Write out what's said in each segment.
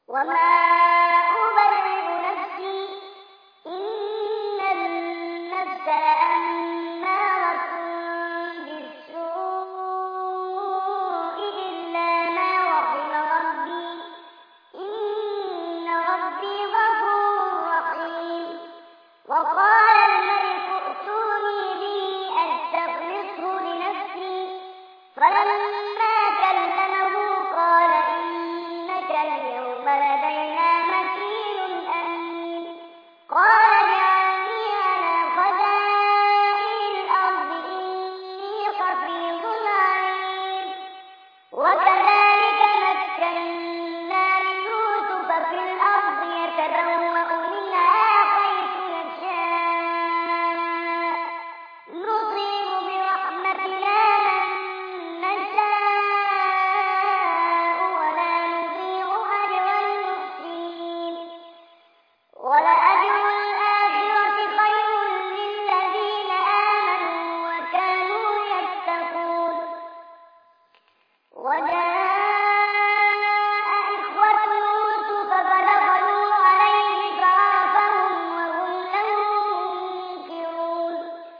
وما أبرئ نفسي إن النفس لأمارة بالسوء إلا ما رحم ربي إن ربي غفور رحيم. وقال الملك ائتوني به أستخلصه لنفسي فلما كلمه قال إنك اليوم لدينا مكين أمين. قال اجعلني على خزائن الأرض إني حفيظ عليم. وكذلك مكنا ليوسف في الأرض يتبوأ منها حيث يشاء نصيب برحمتنا من نشاء ولا نضيع أجر المحسنين. ولأجر الآخرة خير للذين آمنوا وكانوا يتقون. وجاء إخوة يوسف فدخلوا عليه فعرفهم وهم له منكرون.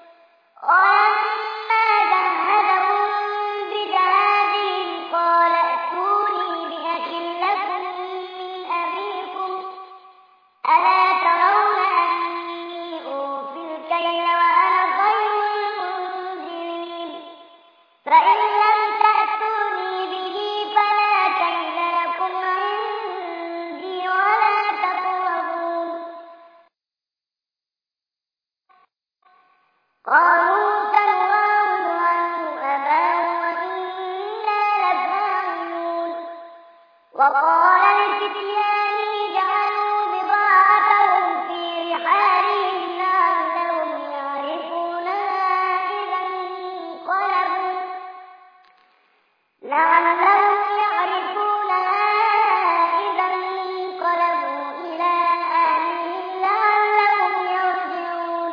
ولما جهزهم بجهازهم قال ائتوني بأخ لكم من أبيكم ألا ترون أني أوفي الكيل وأنا خير المنزلين. فإن لم تأتوني به فلا كيل لكم عندي ولا تقربون. قالوا تالله عنه أباه وإنا لفاعلون. وقال لفتيانه جعلوا بضاعتهم في رحالهم لعلهم يعرفونها إذا انقلبوا إلى أهلهم لعلهم يرجعون.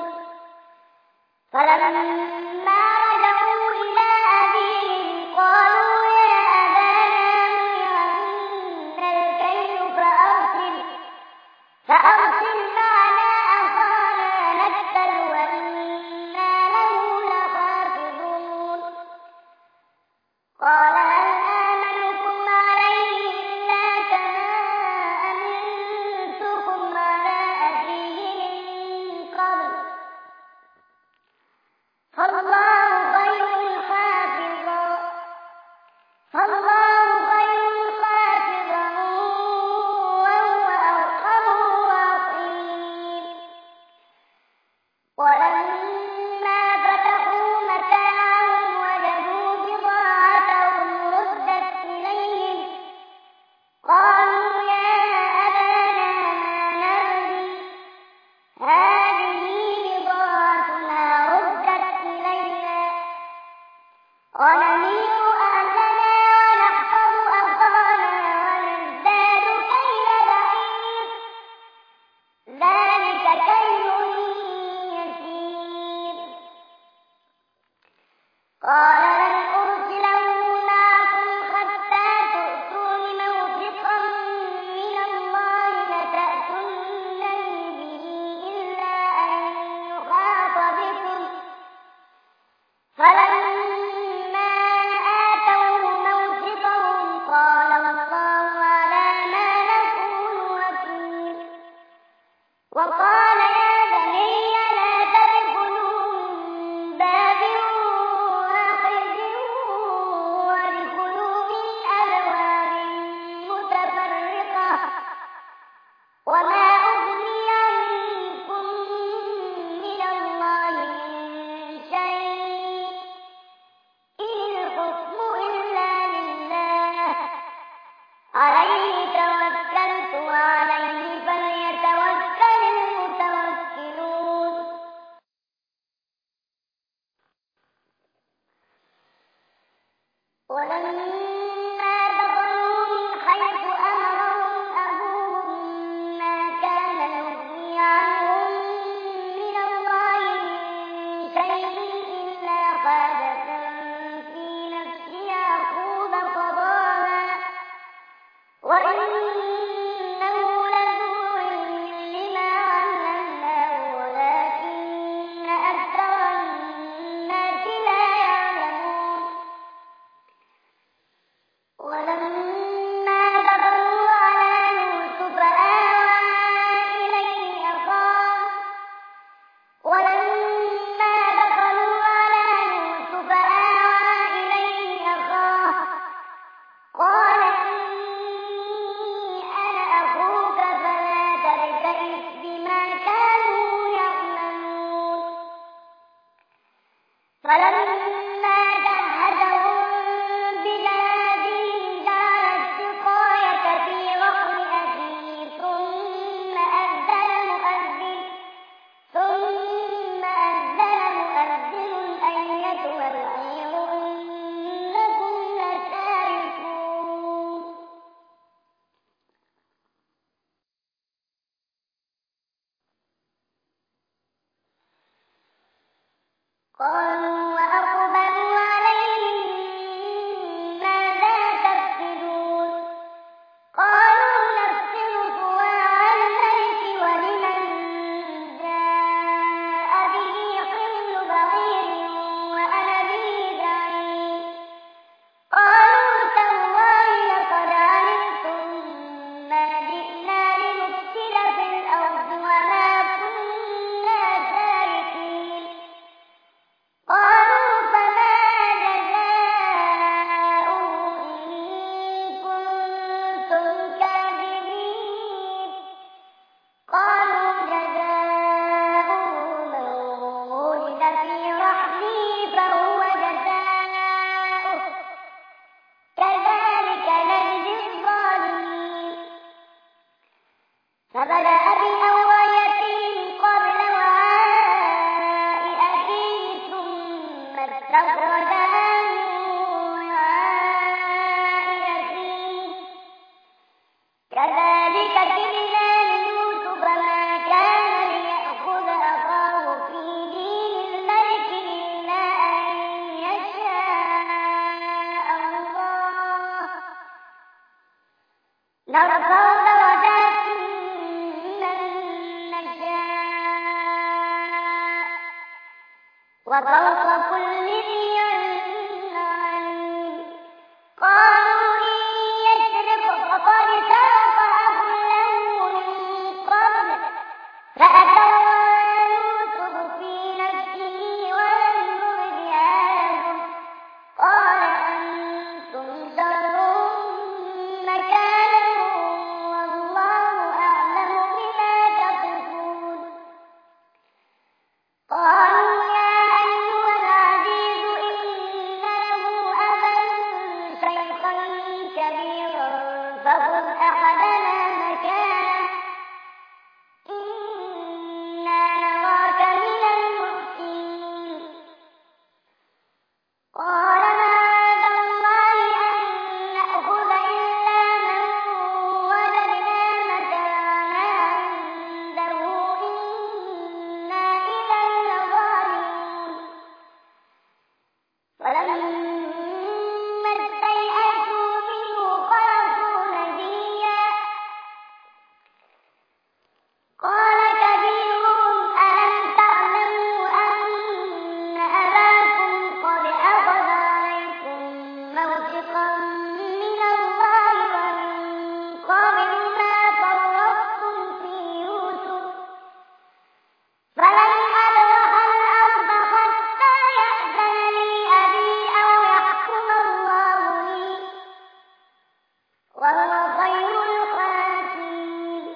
فلما رجعوا إلى أبيهم قالوا يا أبانا منع الكيل فأرسل معنا أخانا نكتل وإنا له لحافظون. قال هل آمنكم عليه إلا كما أمنتكم على أخيه من قبل فالله خير حافظا وهو أرحم الراحمين. ولما فتحوا متاعهم وجدوا بضاعتهم ردت إليهم قالوا يا أبانا ما نبغي هذه بضاعتنا ردت إلينا ونمير أهلنا ونحفظ أخانا ونزداد كيل بعير ذلك كيل يسير. قال لن أرسله معكم حتى تؤتون موثقا من الله لتأتونني به إلا أن يحاط بكم. فلما آتوه موثقهم قال الله على ما نقول وكيل. وقال يا بني لا تدخلوا من باب واحد وادخلوا من أبواب متفرقة وما أغني عنكم من الله من شيء إن الحكم إلا لله عليه توكلت وعليه فليتوكل المتوكلون. ولما دخلوا من حيث أمرهم أبوهم ما كان يغني عنهم من الله من شيء إلا حاجة في نفس يعقوب قضاها وإنه نرفع درجات من نشاء وفوق كل ذي علم عليم. قالوا إن يسرق فقد سرق أخ له من قبل فأتوا يوسف في نفسه ولم يبدها لهم قال أنتم شر مكانا والله أعلم بما تصفون. قالوا يا أيها العزيز إن له أبا شيخا كبيرا فخذ أحدنا مكانه إنا نراك من المحسنين. قال معاذ الله أن نأخذ إلا من وجدنا متاعنا عنده إنا إذا لظالمون. فلما استيئسوا منه خلصوا نجيا قال كبيرهم ألم تعلموا أن أباكم قد أخذ عليكم موثقا من الله ومن قبل ما فرطتم في يوسف فلن أبرح الأرض حتى يأذن لي أبي أو يحكم الله لي وهو خير الحاكمين.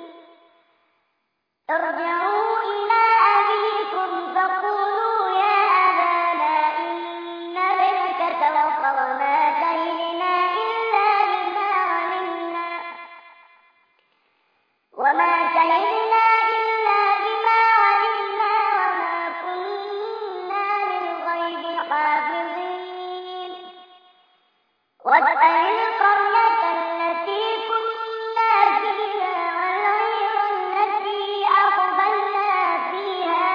ارجعوا إلى أبيكم فقولوا يا أبانا إن ابنك سرق وما شهدنا إلا بما علمنا وما كنا للغيب حافظين. واسأل القرية التي كنا فيها والعير التي أقبلنا فيها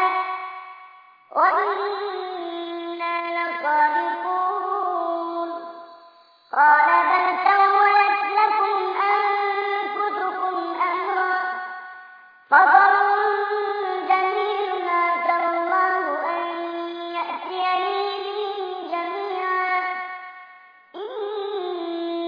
وإنا لصادقون. قال بل سولت لكم أنفسكم أمرا فصبر جميل عسى الله أن يأتيني بهم جميعا إنه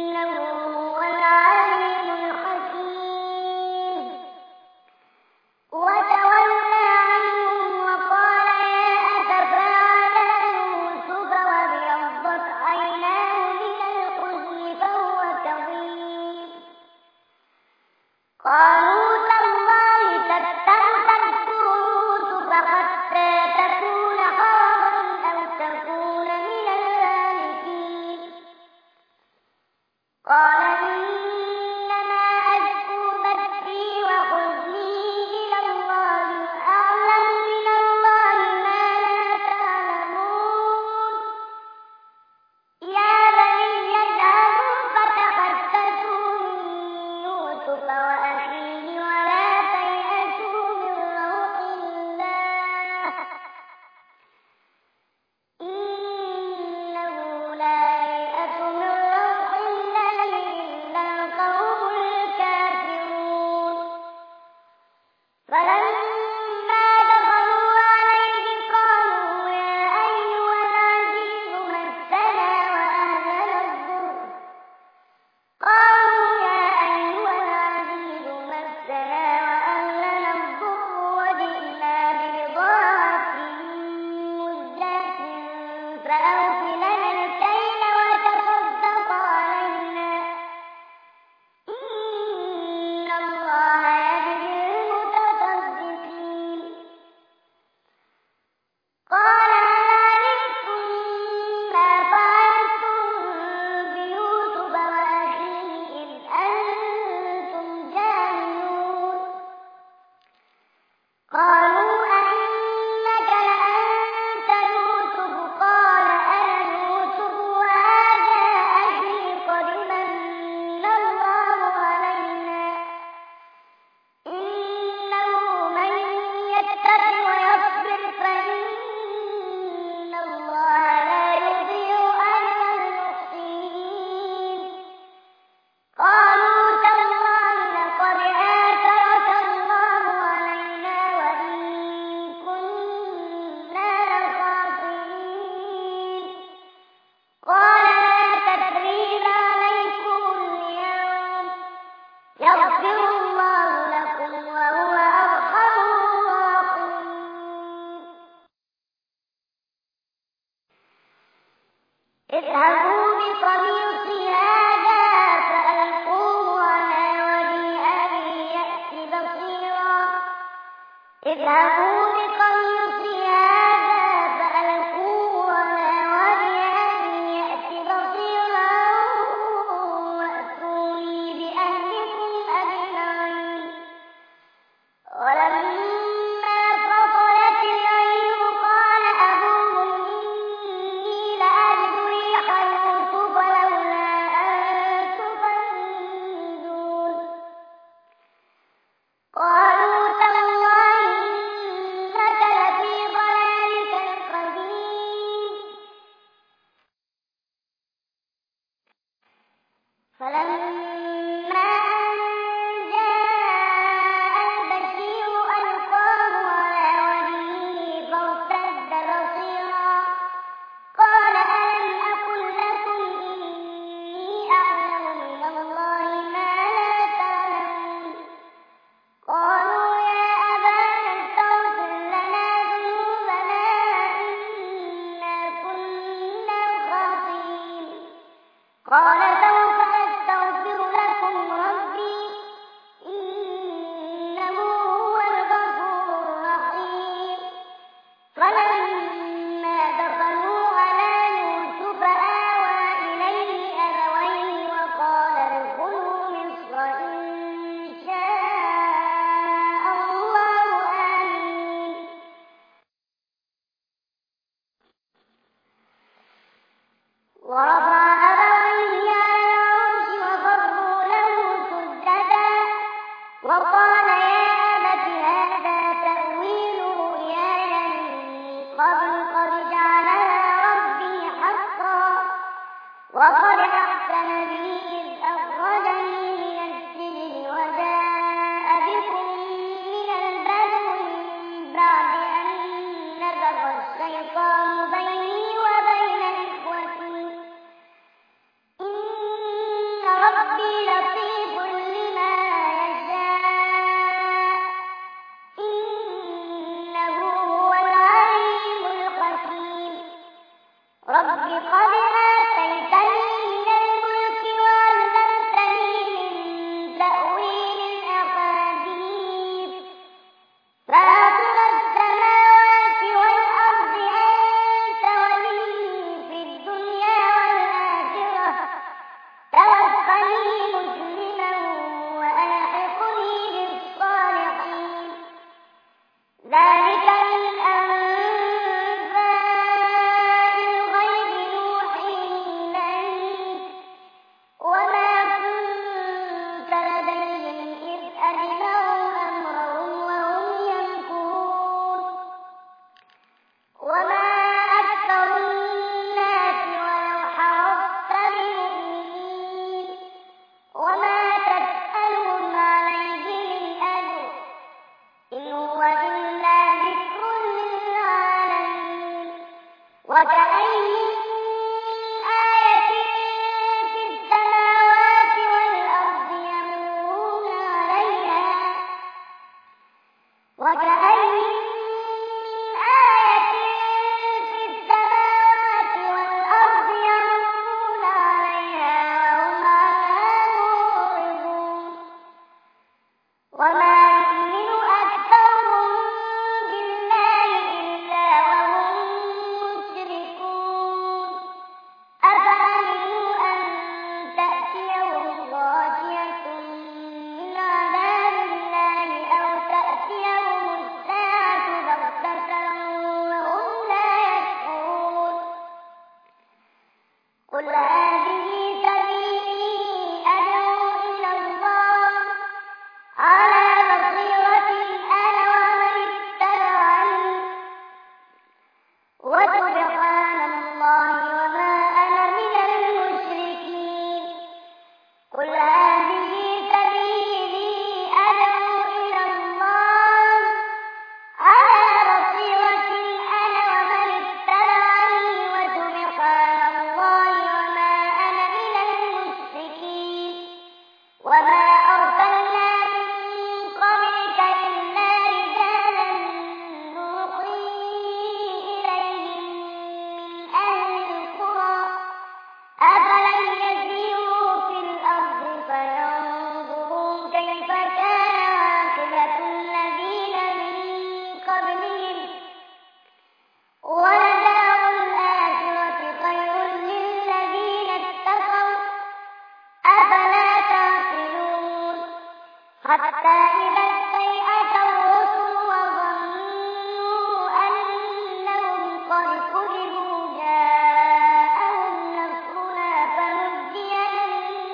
اذهبوا بقميصي هذا فألقوه على وجه أبي يأت بصيرا اذهبوا بقميصي هذا فألقوه على وجه أبي يأت بصيرا وأتوني بأهلكم أجمعين ولما فصلت العير قال أبوهم إني لأجد ريح يوسف لولا أن تفندون قالوا تالله إنك لفي ضلالك القديم فلما أن جاء البشير ألقاه على وجهه فارتد بصيرا قال ألم أقل لكم إني أعلم من الله ما لا تعلمون قالوا يا أبانا استغفر لنا ذنوبنا إنا كنا خاطئين قال سوف أستغفر لكم ربي إنه هو الغفور الرحيم فلما دخلوا على يوسف آوى إليه أبويه وقال ادخلوا مصر إن شاء الله آمين ورفع أبويه على العرش وخروا له سجدا وقال يا أبت هذا تأويل رؤياي من قبل قد جعلها ربي حقا وقد أحسن بي إذ أخرجني من السجن وجاء بكم من البدو من بعد أن نزغ الشيطان بيني وبين إخوتي إن ربي لطيف لما يشاء إنه هو العليم الحكيم رب قد آتيتني من الملك وعلمتني من تأويل الأحاديث فاطر السماوات والأرض أنت ولي في الدنيا والآخرة توفني مسلما وألحقني بالصالحين ذلك من أنباء الغيب نوحيه إليك وما كنت لديهم إذ أجمعوا أمرهم وهم يمكرون وما أكثر الناس ولو حرصت بمؤمنين وما تسألهم عليه من أجر إن هو إلا ذكر للعالمين وكأين من آية في السماوات والأرض يمرون عليها وكأين من آية في السماوات والأرض يمرون عليها وهم عنها معرضون وما يؤمن أكثرهم بالله إلا وهم مشركون أفأمنوا أن تأتيهم غاشية من عذاب الله أو تأتيهم الساعة بغتة وهم لا يشعرون قل هذه سبيلي أدعو إلى الله على بصيرة أنا ومن اتبعني وسبحان الله وما أنا من المشركين قل هذه سبيلي أدعو إلى الله على بصيرة أنا ومن اتبعني وسبحان الله وما حتى إذا استيأس الرسل وظنوا أنهم قد كذبوا جاءهم نصرنا فنجي من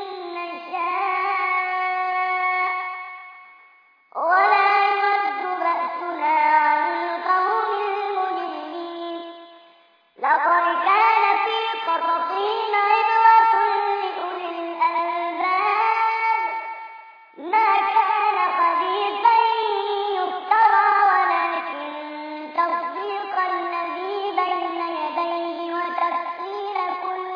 نشاء ولا يرد بأسنا عن القوم المجرمين. لقد كان في قصصهم عبرة لأولي الألباب ما كان حديثا يفترى ولكن تصديق الذي بين يديه وتفصيل كل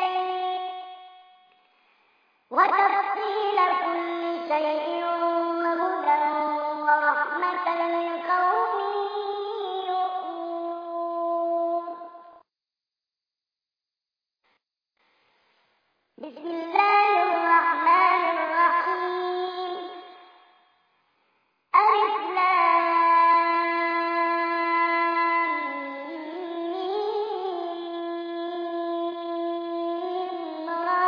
شيء وهدى ورحمة لقوم يؤمنون. بسم الله الرحمن الرحيم. ألف لام را.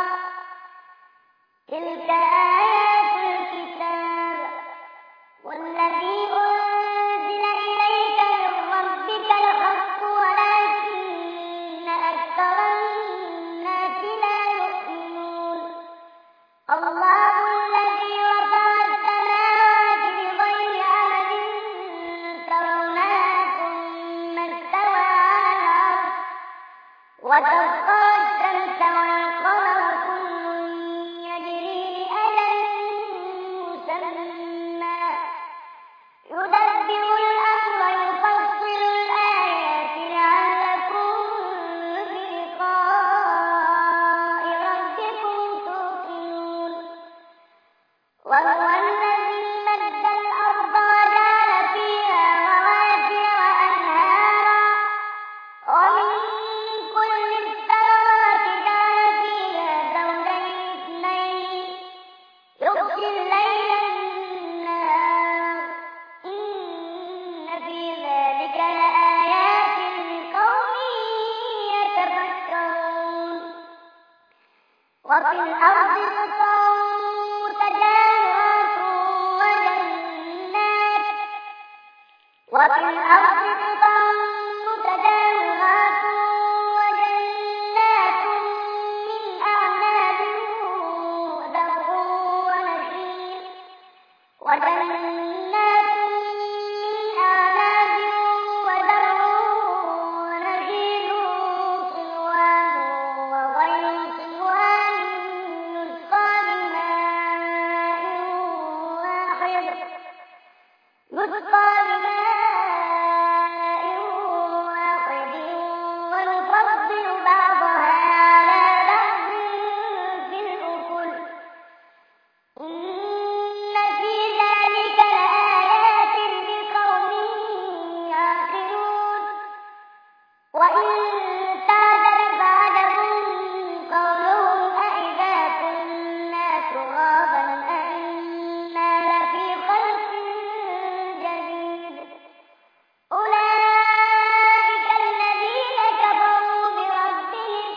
تلك آيات الكتاب والذي أنزل إليك من ربك الحق ولكن أكثر الناس لا يؤمنون. الله الذي رفع السماوات بغير عمد ترونها ثم استوى على العرش وسخر الشمس والقمر كل يجري لأجل مسمى يدبر الأمر يفصل الآيات لعلكم بلقاء ربكم توقنون. وهو الذي مد الأرض وجعل فيها رواسي وأنهارا ومن كل الثمرات جعل فيها زوجين اثنين يغشي الليل النهار إن في ذلك لآيات لقوم يتفكرون. وفي الأرض قطع متجاورات وجنات من أعناب وزرع ونخيل صنوان وغير صنوان يسقى بماء واحد ونفضل بعضها على بعض في الأكل إن في ذلك لآيات لقوم يعقلون. وإن تعجب فعجب قولهم أإذا كنا ترابا أإنا لفي خلق جديد. أولئك الذين كفروا بربهم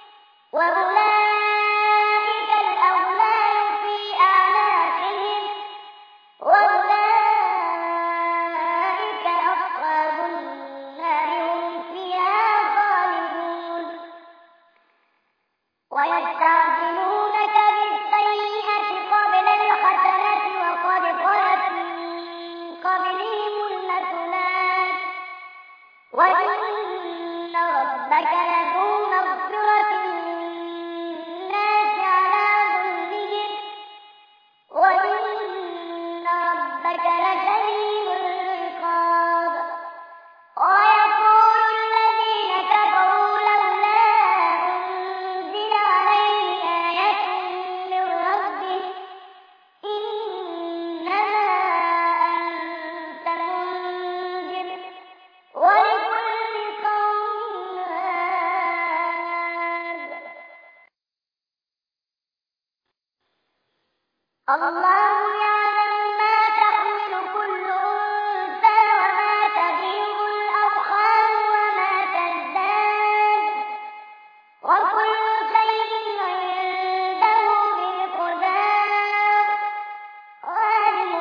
وأولئك الأغلال في أعناقهم وأولئك أصحاب النار هم فيها خالدون. ويستعجلونك بالسيئة قبل الحسنة وقد خلت من قبلهم المثلات وإن ربك لذو مغفرة للناس على ظلمهم وإن ربك لشديد العقاب. ويقول الذين كفروا لولا أنزل عليه آية من ربه إنما أنت منذر ولكل قوم هاد. الله يعلم ما تحمل كل أنثى وما تغيض الأرحام وما تزداد وكل شيء عنده بمقدار. عالم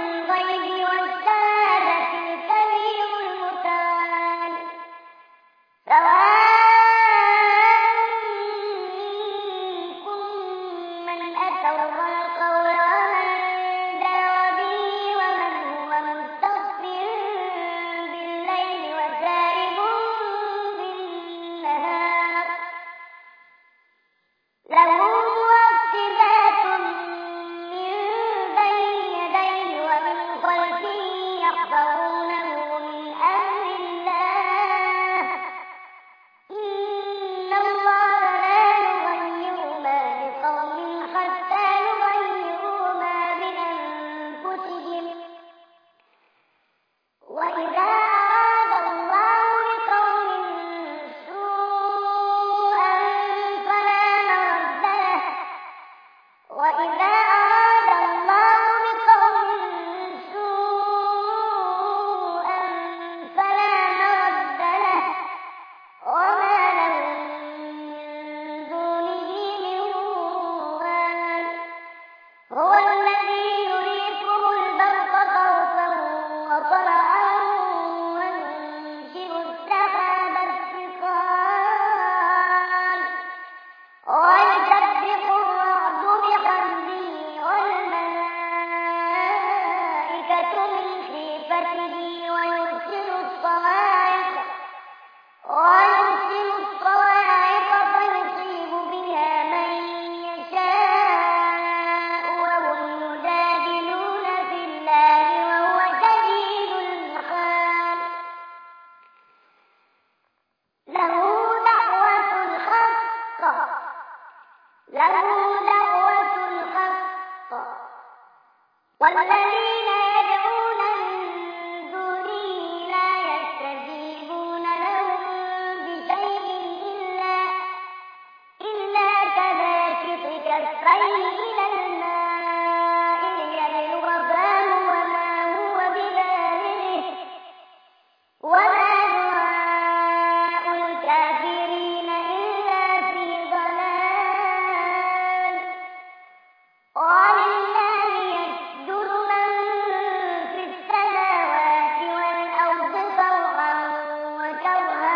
له دعوة الحق والذين يدعون من دونه لا يستجيبون لهم بشيء إلا كباسط كفيه إلى الماء ليبلغ فاه وما هو ببالغه وما دعاء الكافرين إلا في ضلال ولله يسجد من في السماوات والأرض طوعا وكرها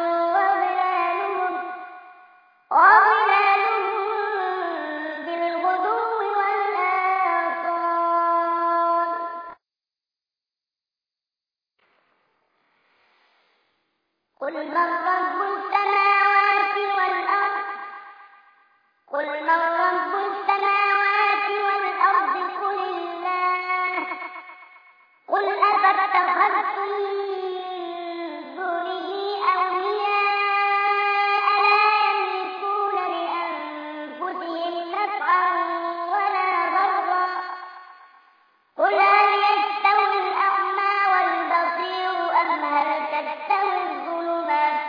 وظلالهم بالغدو والآصال قل من رب السماوات والأرض قل من رب السماوات والأرض قل الله قل أفاتخذتم من دونه أولياء لا يملكون لأنفسهم نفعا ولا ضرا قل هل يستوي الأعمى والبصير أم هل تستوي الظلمات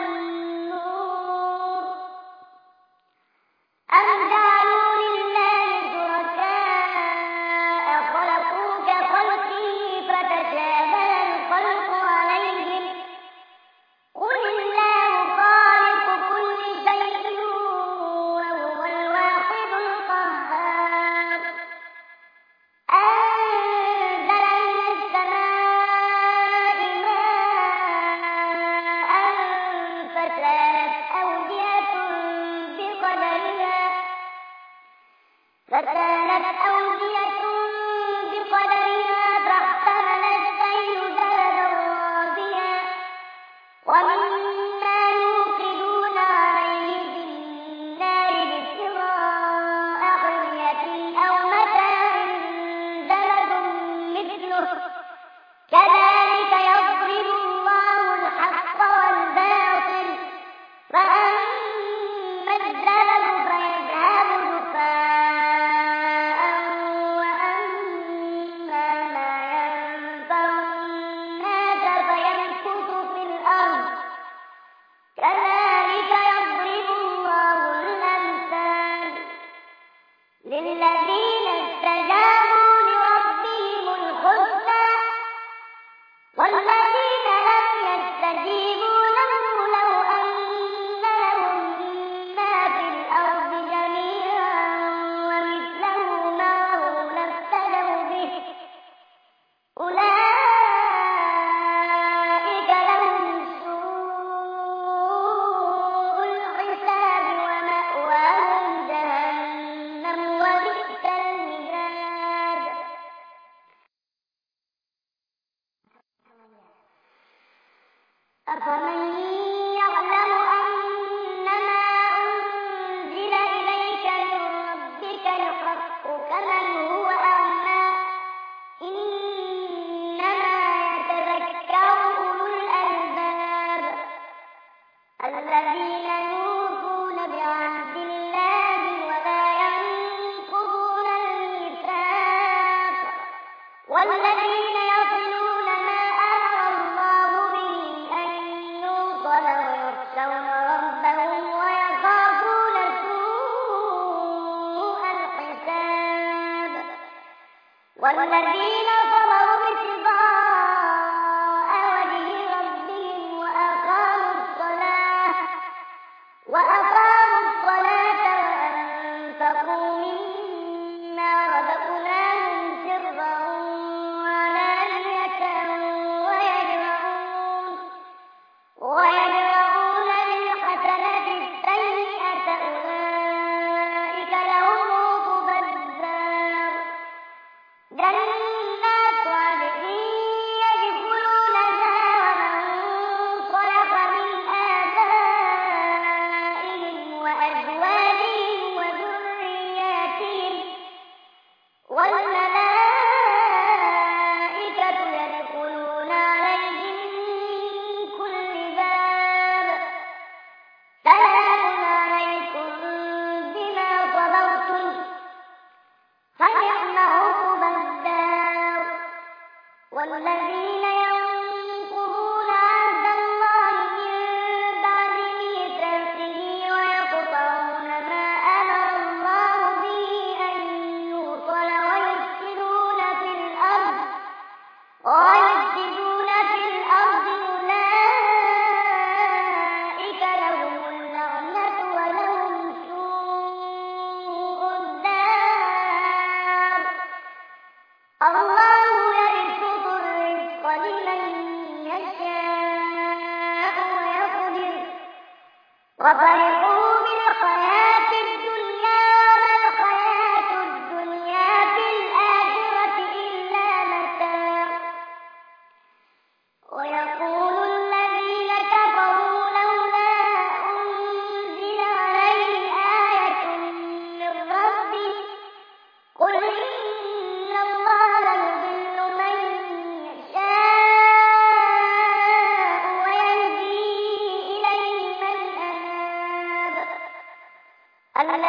والنور أم جعلوا لله شركاء خلقوا كخلقه فتشابه الخلق عليهم قل الله خالق كل شيء وهو الواحد القهار أنزل من السماء ماء فسالت أودية بقدرها فاحتمل السيل زبدا رابيا ومما يوقدون عليه في النار ابتغاء حلية أو متاع زبد مثله كذلك يضرب الله الحق والباطل فأما الزبد فيذهب جفاء وأما ما ينفع الناس فيمكث في الأرض كذلك يضرب الله الأمثال للذين استجابوا لربهم الحسنى والذين لم يستجيبوا له لو أن لهم ما في الأرض جميعا ومثله معه لافتدوا به أولئك لهم سوء الحساب ومأواهم جهنم وبئس المهاد أفمن يعلم أنما أنزل إليك من ربك الحق كمن هو أعمى إنما يتذكر أولو الألباب الذين يوفون بعهد الله ولا ينقضون الميثاق والذين يصلون ما أمر الله به أن يوصل ويخشون ربهم ويخافون سوء الحساب والذين صبروا ابتغاء وجه ربهم وأقاموا الصلاة وأنفقوا مما رزقناهم سرا وعلانية ويدرؤون بالحسنة السيئة أولئك لهم عقبى الدار جنات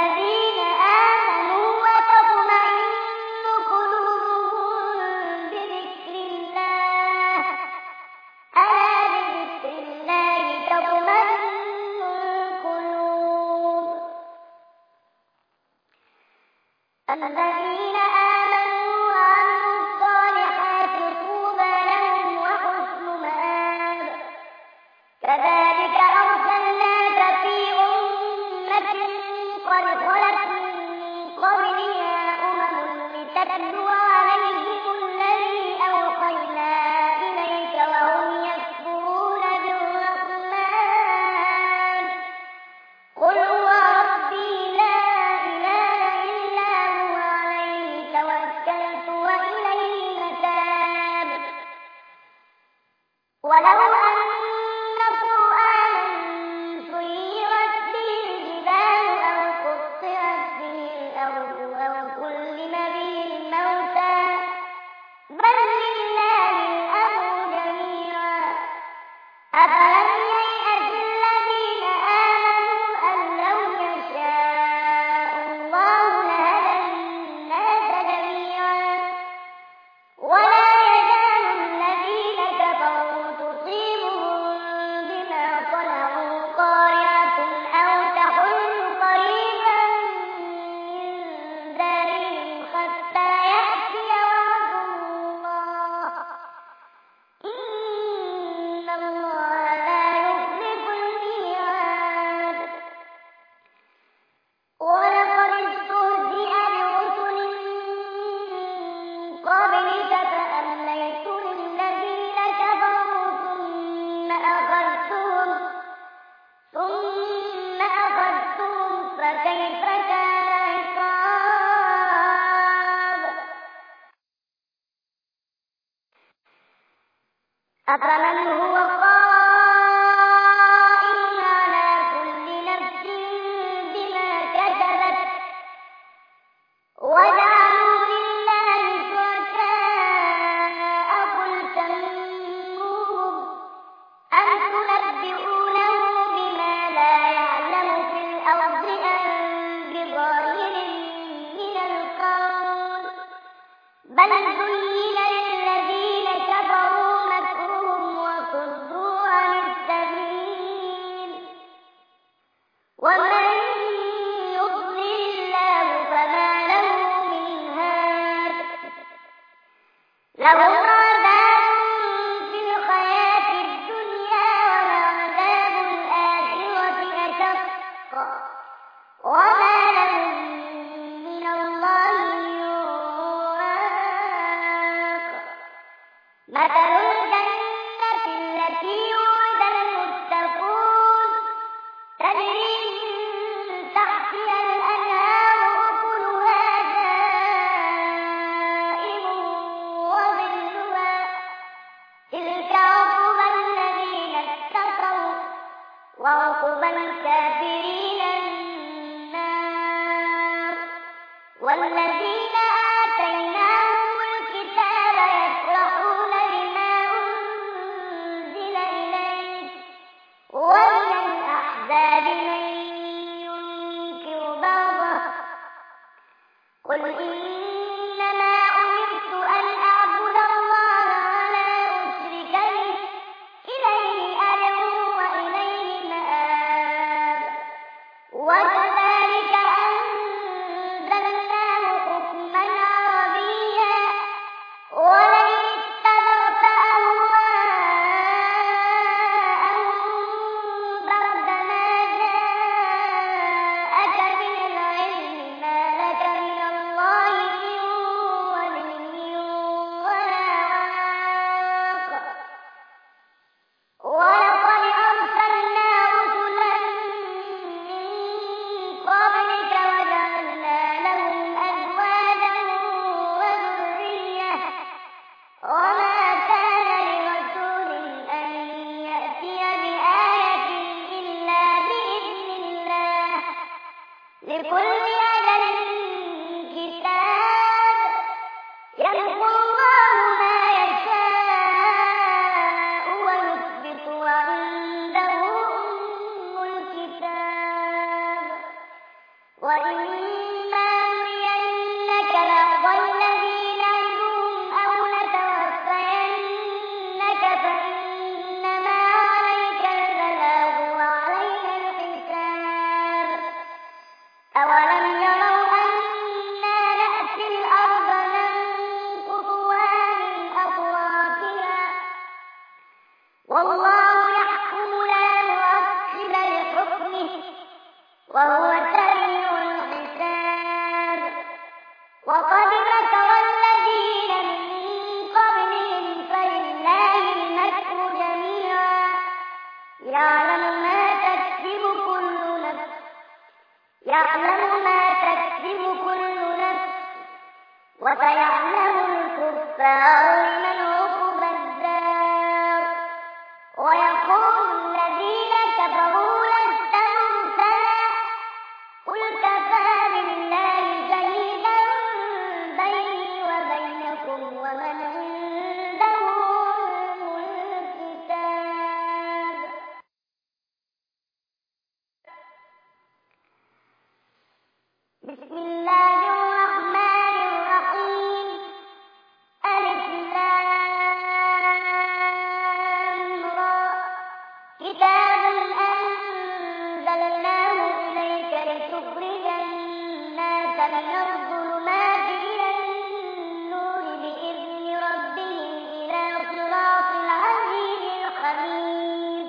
الذين آمنوا وتطمئن قلوبهم بذكر الله ألا بذكر الله تطمئن القلوب الذين آمنوا وعملوا الصالحات طوبى لهم وحسن مآب كذلك أرسلناك في أمة قد خلت من قبلها لتتلو عليهم الذي أوحينا إليك وهم يكفرون بالرحمن قل هو ربي لا إله إلا هو عليه توكلت وإليه متاب ولو أن قرآنا سيرت به الجبال أو قطعت به الأرض أو كلم به الموتى بل لله الأمر جميعا أفلم ييأس الذين آمنوا أن لو يشاء الله لهدى الناس جميعا ولا يزال الذين كفروا تصيبهم بما صنعوا قارعة أو تحل قريبا من دارهم حتى يأتي وعد الله إن الله لا يخلف الميعاد ولقد استهزئ برسل من قبلك فأمليت للذين كفروا ثم أخذتهم فكيف كان عقاب أفمن هو قائم على كل نفس بما كسبت وجعلوا لله شركاء قل سموهم أم تنبئونه بما لا يعلم في الأرض أم بظاهر من القول بل زين للذين كفروا مكرهم وصدوا عن السبيل ومن يضلل الله فما له من هاد لهم عذاب في الحياة الدنيا ولعذاب الآخرة أشق وما لهم من الله من واق مثل الجنة التي وعد المتقون تجري من تحتها الأنهار أكلها دائم وظلها تلك عقبى الذين اتقوا وعقبى الكافرين النار والذين آتيناهم الكتاب يفرحون بما أنزل إليك ومن الأحزاب من ينكر بعضه قل إنما أمرت أن أعبد الله ولا أشرك به إليه أدعو وإليه مآب وكذلك أنزلناه حكما عربيا ولئن اتبعت أهواءهم بعد ما جاءك من العلم ما لك من الله من ولي ولا واق ولقد أرسلنا رسلا من قبلك وجعلنا لهم أزواجا وذرية وما كان لرسول أن يأتي بآية إلا بإذن الله لكل أجل كتاب يمحو الله ما يشاء ويثبت وعنده أم الكتاب وإن وَإِمَّا نُرِيَنَّكَ بَعْضَ الَّذِي نَعِدُهُمْ أَوْ نَتَوَفَّيَنَّكَ فَإِنَّمَا عَلَيْكَ الْبَلَاغُ وَعَلَيْنَا الْحِسَابُ. أَوَلَمْ يَرَوْا أَنَّا نَأْتِي الْأَرْضَ نَنقُصُهَا مِنْ أَطْرَافِهَا ۚ وَاللَّهُ يَحْكُمُ لَا مُعَقِّبَ لِحُكْمِهِ ۚ وَهُوَ سَرِيعُ الْحِسَابِ. وَقَدْ مَكَرَ الَّذِينَ مِن قَبْلِهِمْ فَلِلَّهِ الْمَكْرُ جَمِيعًا يَعْلَمُ مَا تَكْسِبُ كُلُّ نَفْسٍ وَسَيَعْلَمُ الْكُفَّارُ لِمَنْ عُقْبَى الدَّارِ. وَيَقُولُ الَّذِينَ كَفَرُوا لَسْتَ مُرْسَلًا ۚ قُلْ كَفَىٰ بِاللَّهِ شَهِيدًا بَيْنِي وَبَيْنَكُمْ وَمَنْ عِندَهُ عِلْمُ الْكِتَابِ. بسم الله الرحمن الرحيم. ألف لام را. كتاب أنزلناه إليك لتخرج الناس من الظلمات إلى النور بإذن ربهم إلى صراط العزيز الحميد.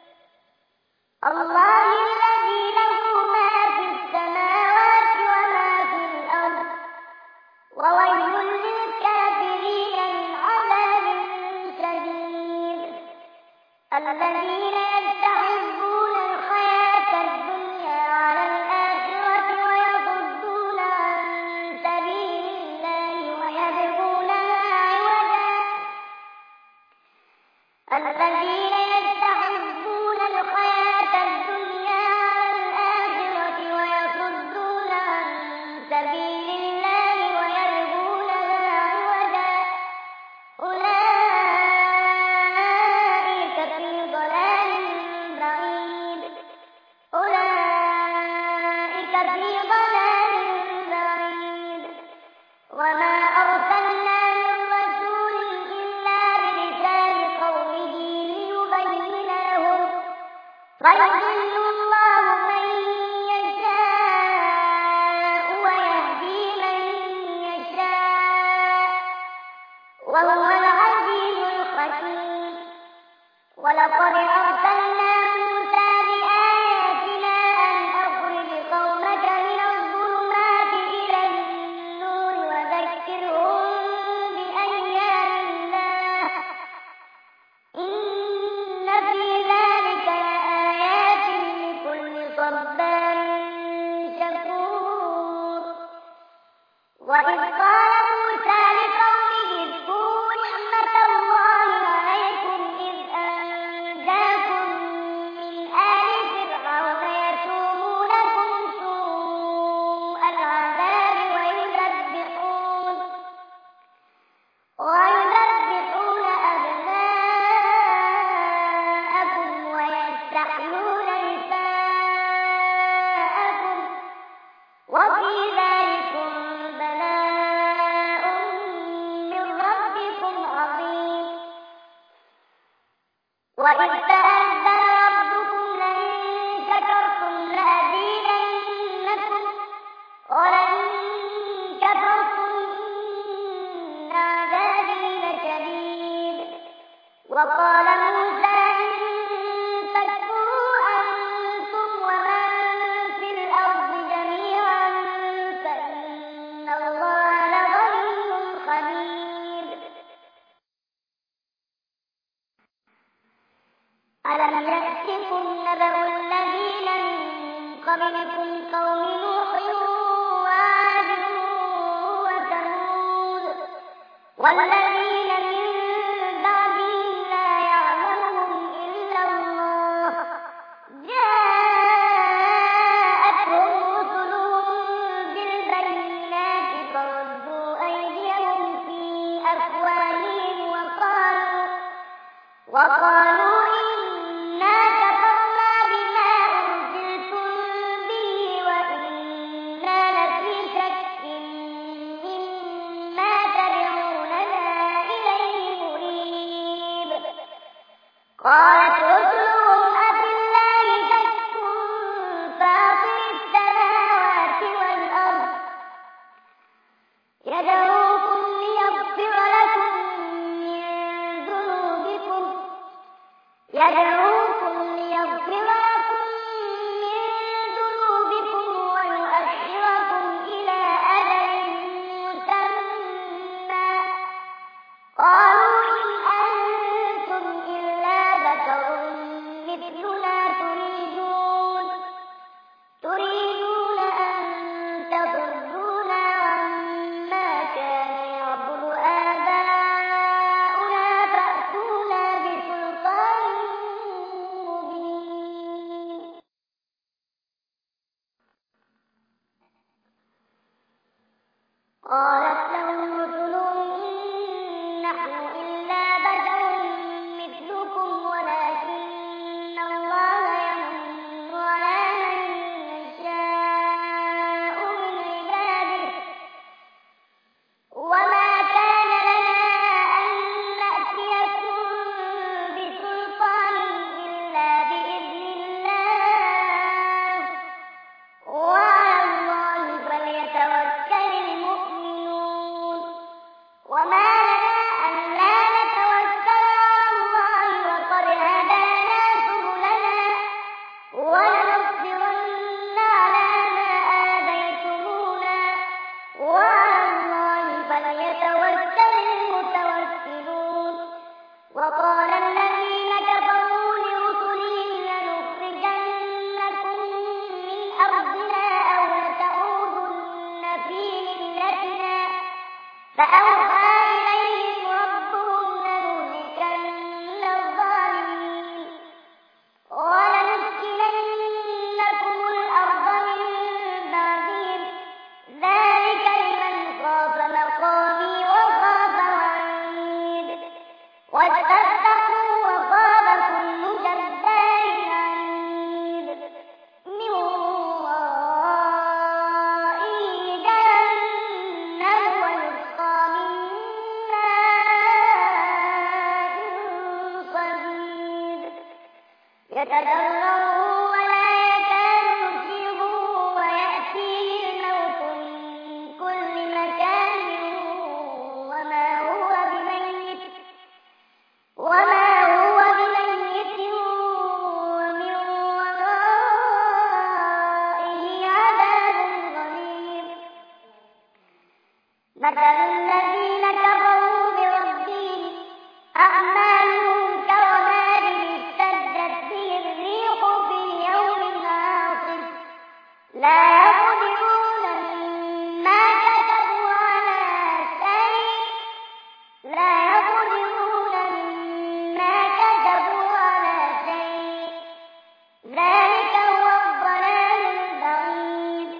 الله الذي له ما في السماوات وما في الأرض، وويل للكافرين من عذاب شديد. الذين يستحبون الحياة الدنيا على الآخرة ويصدون عن سبيل الله ويبغونها عوجا. الذين يستحبون الحياة الدنيا على الآخرة ويصدون عن سبيل الله ويبغونها عوجا. أولئك في ضلال بعيد. وما أرسلنا من رسول إلا بلسان قومه ليبين لهم، فيضل الله من يشاء ويهدي من يشاء، وهو العزيز الحكيم. ولقد أرسلنا موسى بآياتنا أن أخرج قومك من الظلمات إلى النور وذكرهم بأيام الله، إن في ذلك لآيات لكل صبار شكور. وإذ قال موسى لقومه اذكروا نعمة الله عليكم إذ أنجاكم من آل فرعون يسومونكم سوء العذاب ويذبحون أبناءكم ويستحيون نساءكم، وفي ذلكم بلاء من ربكم عظيم. وإذ تأذن ربكم لئن شكرتم لأزيدنكم ولئن كفرتم إن عذابي لشديد. وقال موسى إن تكفروا أنتم ومن في الأرض جميعا فإن الله لغني حميد. ألم يأتكم نبأ الذين من قبلكم قوم نوح وعاد وثمود والذين من بعدهم لا يعلمهم إلا الله، جاءتهم رسلهم بالبينات فردوا أيديهم في أفواههم وقالوا إنا كفرنا بما أرسلتم به وإنا قالت لهم رسلهم إن نحن إلا بشر مثلكم ولكن الله يمن على من يشاء من عباده وما كان لنا أن نأتيكم بسلطان إلا بإذن الله وعلى الله فليتوكل المؤمنون وما لنا ألا نتوكل على الله وقد هدانا سبلنا ولنصبرن على ما آذيتمونا وعلى الله فليتوكل المتوكلون وقال الذين كفروا لرسلهم لنخرجنكم من أرضنا أو لتعودن في ملتنا فأوحى إليهم ربهم لنهلكن الظالمين ولنسكننكم الأرض من بعدهم ذلك لمن خاف مقامي وخاف وعيد واستفتحوا وخاب كل جبار عنيد من ورائه جهنم ويسقى من ماء صديد يتجرعه ولا يكاد يصيبه ويأتيه الموت من كل مكان وما هو بميت ومن ورائه عذاب غليظ مثل الذين كفروا بربهم أعمالهم كرماد اشتدت به الريح في يوم عاصف لا يقدرون مما كسبوا على شيء ذلك هو الضلال البعيد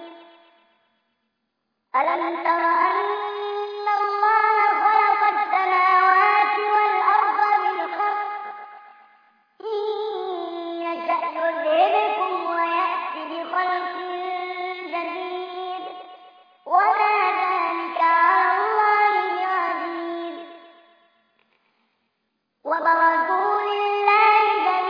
ألم تر أن الله خلق السماوات والأرض بالحق إن يشأ يذهبكم ويأتي بخلق جديد وما ذلك على الله بعزيز وبرزوا لله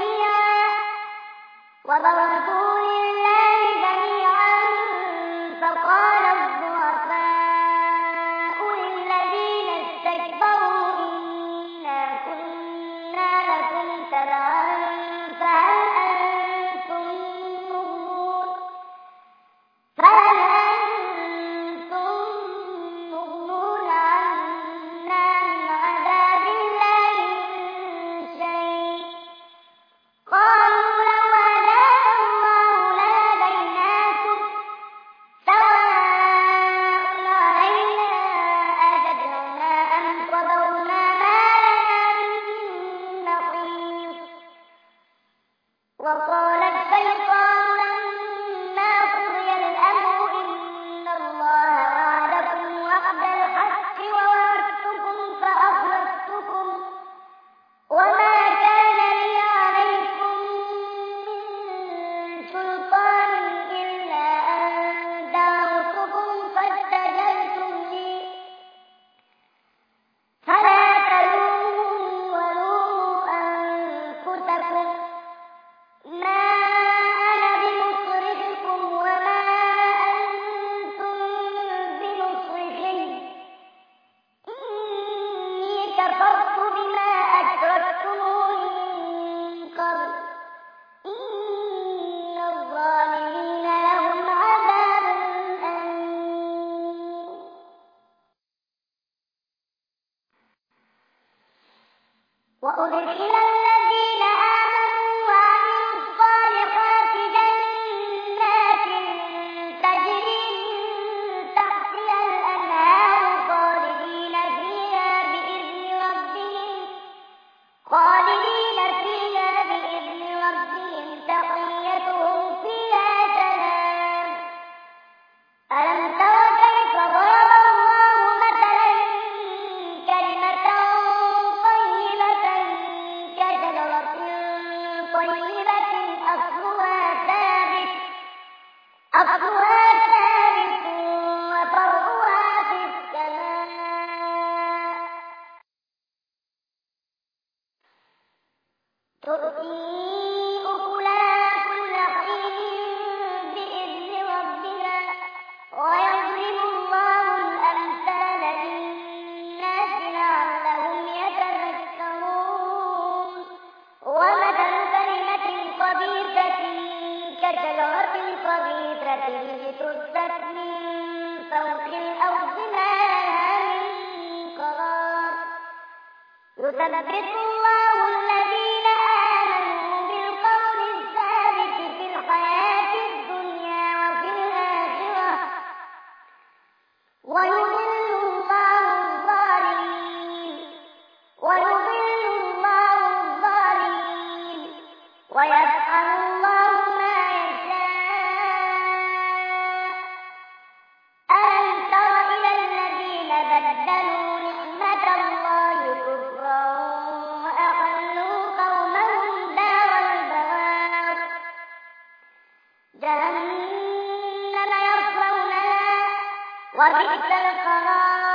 جميعا فقال الضعفاء للذين استكبروا إنا كنا لكم تبعا فهل أنتم مغنون عنا من عذاب الله من شيء قالوا لو هدانا الله لهديناكم سواء علينا أجزعنا أم صبرنا ما لنا من محيص وقال الشيطان لما قضي الأمر إن الله وعدكم وعد الحق ووعدتكم فأخلفتكم وما كان لي عليكم من سلطان إلا أن دعوتكم فاستجبتم لي فلا تلوموا ولوموا أنفسكم ما أنا بمصرخكم وما أنتم بمصرخي إني كفرت بما أشركتمون من قبل إن الظالمين لهم عذاب أليم وأدخل الذين آمنوا وعملوا الصالحات جنات تجري من تحتها الأنهار خالدين فيها بإذن ربهم تحيتهم فيها سلام ألم تر كيف ضرب الله يثبت الله الذين آمنوا بالقول الثابت في الحياة الدنيا وفي الآخرة ويضل الله الظالمين ويفعل الله ما يشاء. ألم تر إلى الذين بدلوا نعمة الله كفرا وأحلوا قومهم دار البوار جهنم يصلونها وبئس القرار.